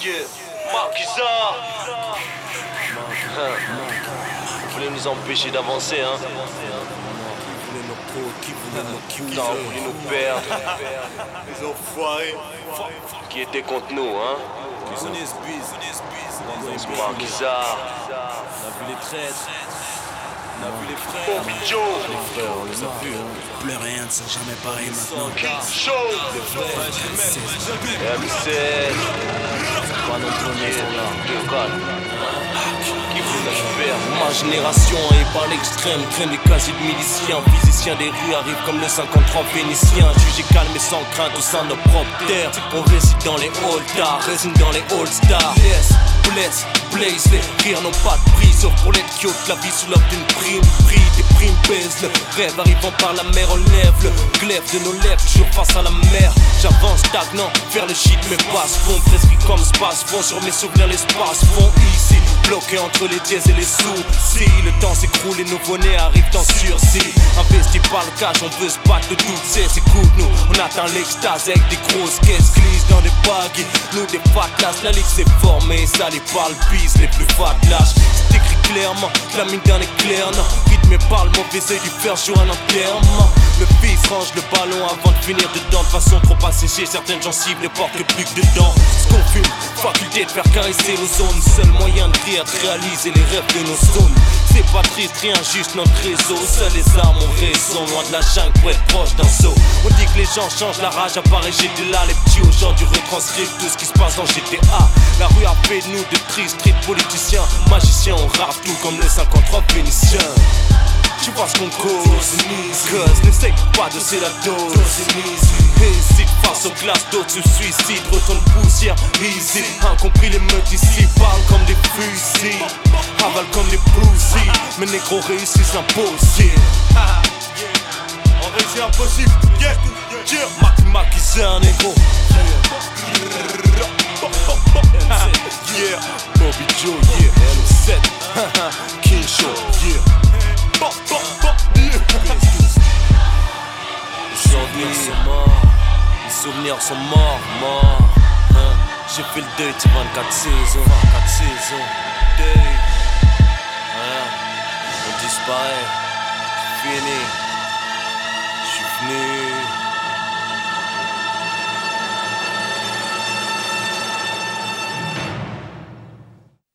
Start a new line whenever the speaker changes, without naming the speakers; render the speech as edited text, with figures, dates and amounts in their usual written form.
Marquisa. Vous voulez nous empêcher d'avancer, hein? Qui voulait nous perdre?
Les enfoirés.
Qui étaient contre nous, hein? Marquisa.
On a vu les traîtres. On a vu les frères.
Joe.
Les frères, on les a vus.
Plus rien ne sera jamais pareil maintenant.
Show. M16.
Pas non plus, mais ils sont là.
Deux codes. Qui voulait nous perdre?
Ma génération est par l'extrême, traîne des casiers de miliciens. Physiciens des rues arrivent comme le 53 vénitien. Jugé calme et sans crainte au sein de nos propres terres. On réside dans les all-stars, résine dans les all-stars. Yes, bless, blaze, les rires n'ont pas de prix. Sauf pour les kiotes, la vie sous l'offre d'une prime. Prix des primes baissent, le rêve arrivant par la mer. On lève le glaive de nos lèvres, toujours face à la mer. J'avance stagnant vers le shit, mes passes font presque comme space fond. Sur mes souvenirs, l'espace fond ici. Bloqué entre les dièses et les sous. Si le temps s'écroule, les nouveau-nés arrivent en sursis. Investi par le cash, on veut se battre de toutes ces écoutes. Nous, on atteint l'extase avec des grosses caisses glissent dans des bagues. Nous, des patlasses, la ligue s'est formée. Ça les parle bise, les plus fat lâches. C'est écrit clairement, la mine d'un éclair. Non, rythmé par le mauvais œil du fer jour un enterrement. Le fils range le ballon avant de finir dedans. De façon trop asséchée, certaines gencives ne portent plus que dedans. Ce qu'on fume, faculté de faire caresser nos zones. Seul moyen de rire, de réaliser les rêves de nos zones. C'est pas triste, rien, juste notre réseau. Seuls les armes ont raison, loin de la jungle pour être proche d'un saut. On dit que les gens changent, la rage apparaît, j'étais là. Les petits aujourd'hui retranscrivent tout ce qui se passe dans GTA. La rue a fait de nous de tristes street politiciens. Magiciens, on rappe tout comme les 53 vénitiens. Tu vois ce qu'on cause, cause n'essaye pas de c'est la dose. Hésite face aux glaces, d'autres se suicident. Retourne poussière, easy. Incompris les meutes ici, parlent comme des fusils, avalent comme des bluesy. Mais négro réussissent l'impossible.
On réussit impossible.
Marquisa, négro.
Yeah.
Bobby Joe, yeah. M7, King Show, yeah. Les souvenirs sont morts, hein. J'ai fait le deuil de 24 saisons, deuil, hein. On disparaît, c'est fini. J'suis venu